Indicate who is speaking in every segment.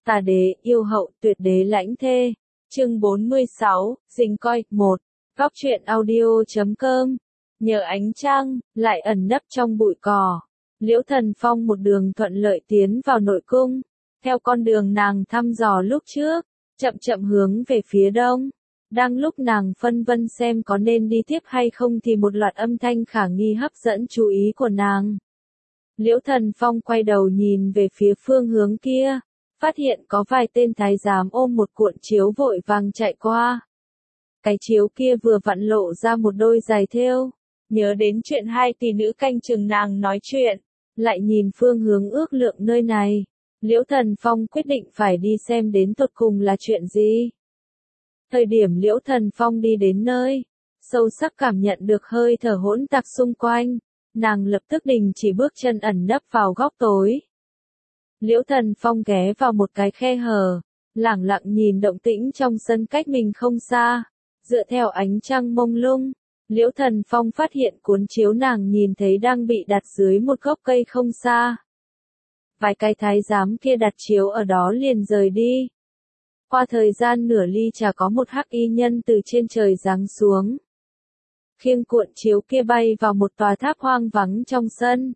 Speaker 1: Tà đế, yêu hậu, tuyệt đế lãnh thê. Chương 46, Dình coi, 1. Góc truyện audio.com. Nhờ ánh trăng, lại ẩn nấp trong bụi cỏ. Liễu Thần Phong một đường thuận lợi tiến vào nội cung. Theo con đường nàng thăm dò lúc trước, chậm chậm hướng về phía đông. Đang lúc nàng phân vân xem có nên đi tiếp hay không thì một loạt âm thanh khả nghi hấp dẫn chú ý của nàng. Liễu Thần Phong quay đầu nhìn về phía phương hướng kia, phát hiện có vài tên thái giám ôm một cuộn chiếu vội vàng chạy qua. Cái chiếu kia vừa vặn lộ ra một đôi giày thêu, nhớ đến chuyện hai tỷ nữ canh chừng nàng nói chuyện, lại nhìn phương hướng ước lượng nơi này. Liễu Thần Phong quyết định phải đi xem đến tột cùng là chuyện gì. Thời điểm Liễu Thần Phong đi đến nơi, sâu sắc cảm nhận được hơi thở hỗn tạp xung quanh, nàng lập tức đình chỉ bước chân ẩn nấp vào góc tối. Liễu Thần Phong ghé vào một cái khe hở, lẳng lặng nhìn động tĩnh trong sân cách mình không xa. Dựa theo ánh trăng mông lung, Liễu Thần Phong phát hiện cuốn chiếu nàng nhìn thấy đang bị đặt dưới một gốc cây không xa. Vài cái thái giám kia đặt chiếu ở đó liền rời đi. Qua thời gian nửa ly trà có một hắc y nhân từ trên trời giáng xuống, khiêng cuộn chiếu kia bay vào một tòa tháp hoang vắng trong sân.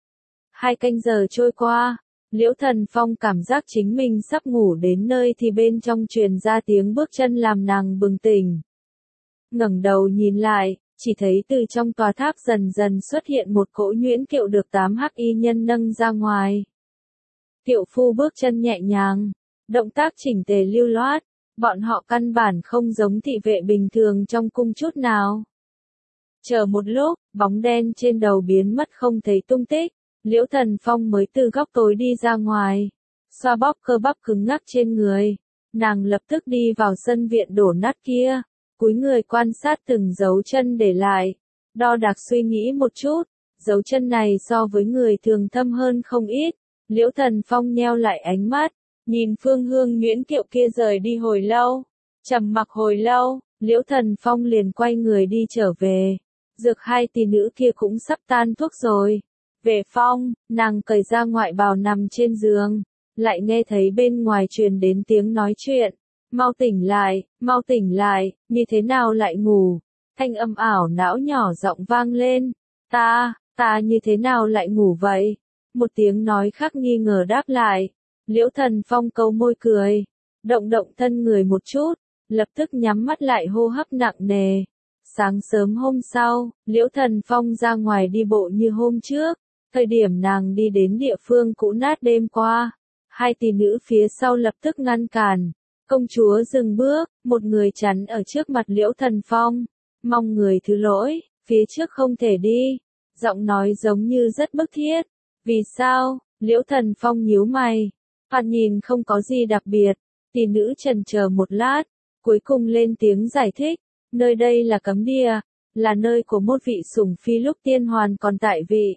Speaker 1: 2 canh giờ trôi qua, Liễu Thần Phong cảm giác chính mình sắp ngủ đến nơi thì bên trong truyền ra tiếng bước chân làm nàng bừng tỉnh. Ngẩng đầu nhìn lại, chỉ thấy từ trong tòa tháp dần dần xuất hiện một cỗ nhuyễn kiệu được 8 hắc y nhân nâng ra ngoài. Kiệu phu bước chân nhẹ nhàng, động tác chỉnh tề lưu loát, bọn họ căn bản không giống thị vệ bình thường trong cung chút nào. Chờ một lúc, bóng đen trên đầu biến mất không thấy tung tích, Liễu Thần Phong mới từ góc tối đi ra ngoài, xoa bóp cơ bắp cứng ngắc trên người. Nàng lập tức đi vào sân viện đổ nát kia, cúi người quan sát từng dấu chân để lại, đo đạc suy nghĩ một chút, dấu chân này so với người thường thâm hơn không ít. Liễu Thần Phong nheo lại ánh mắt, nhìn phương hương nhuyễn kiệu kia rời đi hồi lâu, trầm mặc hồi lâu, Liễu Thần Phong liền quay người đi trở về. Dược hai tỷ nữ kia cũng sắp tan thuốc rồi. Về phòng, nàng cởi ra ngoại bào nằm trên giường, lại nghe thấy bên ngoài truyền đến tiếng nói chuyện. Mau tỉnh lại, như thế nào lại ngủ? Thanh âm ảo não nhỏ giọng vang lên. Ta như thế nào lại ngủ vậy? Một tiếng nói khác nghi ngờ đáp lại. Liễu Thần Phong cau môi cười, động động thân người một chút, lập tức nhắm mắt lại hô hấp nặng nề. Sáng sớm hôm sau, Liễu Thần Phong ra ngoài đi bộ như hôm trước. Thời điểm nàng đi đến địa phương cũ nát đêm qua, 2 tỷ nữ phía sau lập tức ngăn cản. Công chúa dừng bước, một người chắn ở trước mặt Liễu Thần Phong. Mong người thứ lỗi, phía trước không thể đi. Giọng nói giống như rất bức thiết. Vì sao? Liễu Thần Phong nhíu mày. Thoạt nhìn không có gì đặc biệt. Tỷ nữ chần chờ một lát, cuối cùng lên tiếng giải thích. Nơi đây là cấm địa, là nơi của một vị sủng phi lúc tiên hoàn còn tại vị.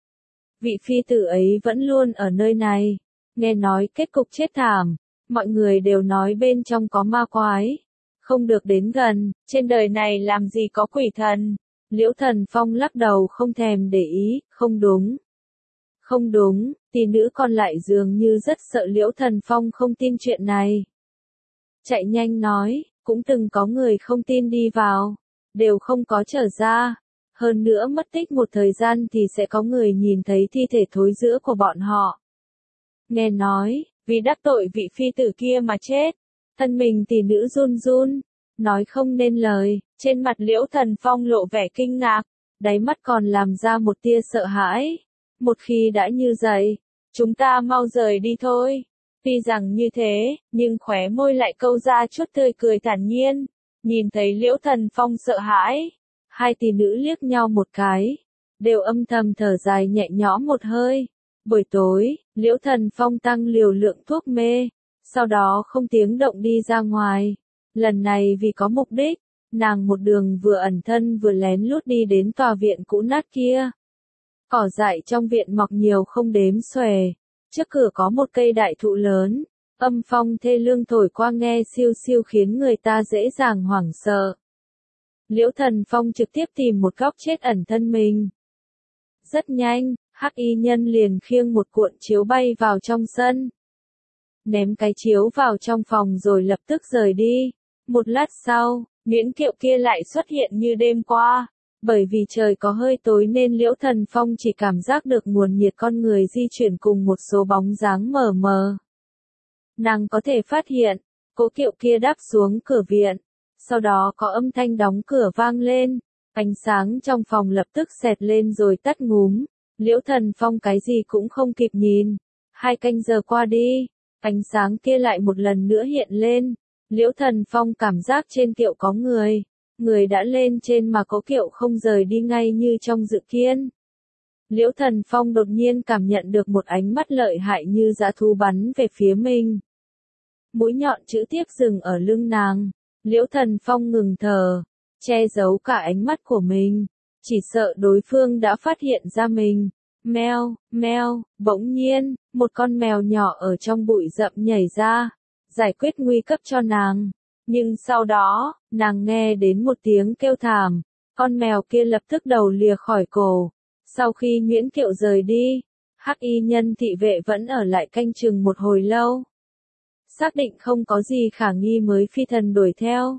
Speaker 1: Vị phi tử ấy vẫn luôn ở nơi này. Nghe nói kết cục chết thảm, mọi người đều nói bên trong có ma quái. Không được đến gần, trên đời này làm gì có quỷ thần. Liễu Thần Phong lắc đầu không thèm để ý, không đúng, tỷ nữ còn lại dường như rất sợ Liễu Thần Phong không tin chuyện này. Chạy nhanh nói, cũng từng có người không tin đi vào, đều không có trở ra. Hơn nữa mất tích một thời gian thì sẽ có người nhìn thấy thi thể thối rữa của bọn họ. Nghe nói, vì đắc tội vị phi tử kia mà chết. Thân mình tỷ nữ run run, nói không nên lời, trên mặt Liễu Thần Phong lộ vẻ kinh ngạc, đáy mắt còn làm ra một tia sợ hãi. Một khi đã như vậy, chúng ta mau rời đi thôi. Tuy rằng như thế, nhưng khóe môi lại câu ra chút tươi cười thản nhiên. Nhìn thấy Liễu Thần Phong sợ hãi, 2 tỷ nữ liếc nhau một cái, đều âm thầm thở dài nhẹ nhõm một hơi. Buổi tối, Liễu Thần Phong tăng liều lượng thuốc mê, sau đó không tiếng động đi ra ngoài. Lần này vì có mục đích, nàng một đường vừa ẩn thân vừa lén lút đi đến tòa viện cũ nát kia. Cỏ dại trong viện mọc nhiều không đếm xuể, trước cửa có một cây đại thụ lớn, âm phong thê lương thổi qua nghe siêu siêu khiến người ta dễ dàng hoảng sợ. Liễu Thần Phong trực tiếp tìm một góc chết ẩn thân mình. Rất nhanh, hắc y nhân liền khiêng một cuộn chiếu bay vào trong sân. ném cái chiếu vào trong phòng rồi lập tức rời đi. Một lát sau, Nguyễn Kiệu kia lại xuất hiện như đêm qua. Bởi vì trời có hơi tối nên Liễu Thần Phong chỉ cảm giác được nguồn nhiệt con người di chuyển cùng một số bóng dáng mờ mờ. Nàng có thể phát hiện, cỗ kiệu kia đáp xuống cửa viện. Sau đó có âm thanh đóng cửa vang lên. Ánh sáng trong phòng lập tức xẹt lên rồi tắt ngúm. Liễu Thần Phong cái gì cũng không kịp nhìn. 2 canh giờ qua đi, ánh sáng kia lại một lần nữa hiện lên. Liễu Thần Phong cảm giác trên kiệu có người. Người đã lên trên mà cỗ kiệu không rời đi ngay như trong dự kiến. Liễu Thần Phong đột nhiên cảm nhận được một ánh mắt lợi hại như dã thú bắn về phía mình. Mũi nhọn chữ tiếp dừng ở lưng nàng. Liễu Thần Phong ngừng thở, che giấu cả ánh mắt của mình. Chỉ sợ đối phương đã phát hiện ra mình. Meo, meo, bỗng nhiên, một con mèo nhỏ ở trong bụi rậm nhảy ra, giải quyết nguy cấp cho nàng. Nhưng sau đó, nàng nghe đến một tiếng kêu thảm, con mèo kia lập tức đầu lìa khỏi cổ. Sau khi Nguyễn Kiệu rời đi, Hắc Y nhân thị vệ vẫn ở lại canh chừng một hồi lâu. Xác định không có gì khả nghi mới phi thần đuổi theo.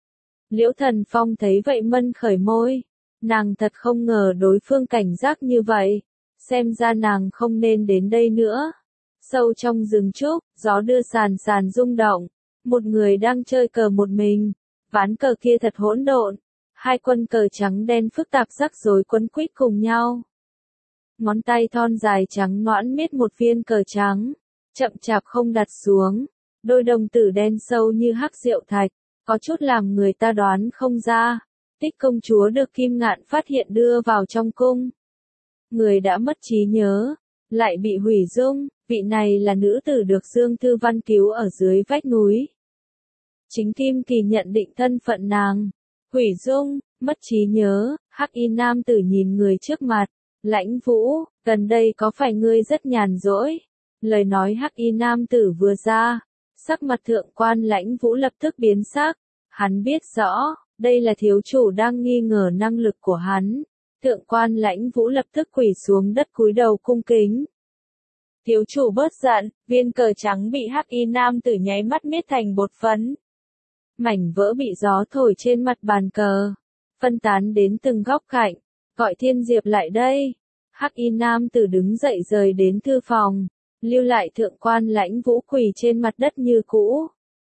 Speaker 1: Liễu Thần Phong thấy vậy mân khởi môi. Nàng thật không ngờ đối phương cảnh giác như vậy. Xem ra nàng không nên đến đây nữa. Sâu trong rừng trúc, gió đưa sàn sàn rung động. Một người đang chơi cờ một mình. Ván cờ kia thật hỗn độn. 2 quân cờ trắng đen phức tạp rắc rối quấn quýt cùng nhau. Ngón tay thon dài trắng nõn miết một viên cờ trắng. Chậm chạp không đặt xuống. Đôi đồng tử đen sâu như hắc rượu thạch. Có chút làm người ta đoán không ra. Tích công chúa được Kim Ngạn phát hiện đưa vào trong cung. Người đã mất trí nhớ, lại bị hủy dung, vị này là nữ tử được Dương Thư Văn cứu ở dưới vách núi. Chính Kim Kỳ nhận định thân phận nàng. Hủy dung, mất trí nhớ, Hắc Y nam tử nhìn người trước mặt. Lãnh Vũ, gần đây có phải ngươi rất nhàn rỗi? Lời nói Hắc Y nam tử vừa ra, sắc mặt thượng quan Lãnh Vũ lập tức biến sắc. Hắn biết rõ, đây là thiếu chủ đang nghi ngờ năng lực của hắn. Thượng quan Lãnh Vũ lập tức quỳ xuống đất cúi đầu cung kính. Thiếu chủ bớt giận, viên cờ trắng bị Hắc Y nam tử nháy mắt miết thành bột phấn. Mảnh vỡ bị gió thổi trên mặt bàn cờ, phân tán đến từng góc cạnh. Gọi Thiên Diệp lại đây. Hắc Y nam tử đứng dậy rời đến thư phòng, lưu lại thượng quan Lãnh Vũ quỳ trên mặt đất như cũ.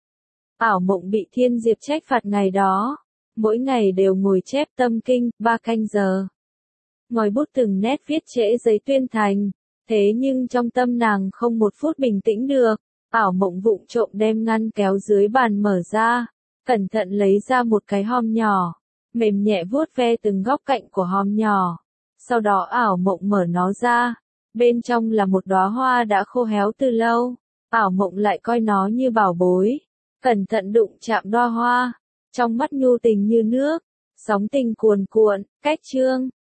Speaker 1: Ảo Mộng bị Thiên Diệp trách phạt ngày đó, mỗi ngày đều ngồi chép tâm kinh, 3 canh giờ. Ngòi bút từng nét viết trễ giấy tuyên thành, thế nhưng trong tâm nàng không một phút bình tĩnh được. Ảo Mộng vụng trộm đem ngăn kéo dưới bàn mở ra, cẩn thận lấy ra một cái hòm nhỏ, mềm nhẹ vuốt ve từng góc cạnh của hòm nhỏ. Sau đó Ảo Mộng mở nó ra, bên trong là một đóa hoa đã khô héo từ lâu. Ảo Mộng lại coi nó như bảo bối, cẩn thận đụng chạm đóa hoa, trong mắt nhu tình như nước, sóng tình cuồn cuộn. Cách chương